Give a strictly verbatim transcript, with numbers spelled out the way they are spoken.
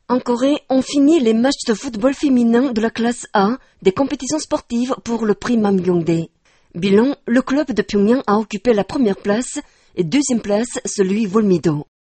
En Corée, on finit les matchs de football féminin de la classe A des compétitions sportives pour le prix Mamyongdae. Bilan, le club de Pyongyang a occupé la première place et deuxième place celui Volmido.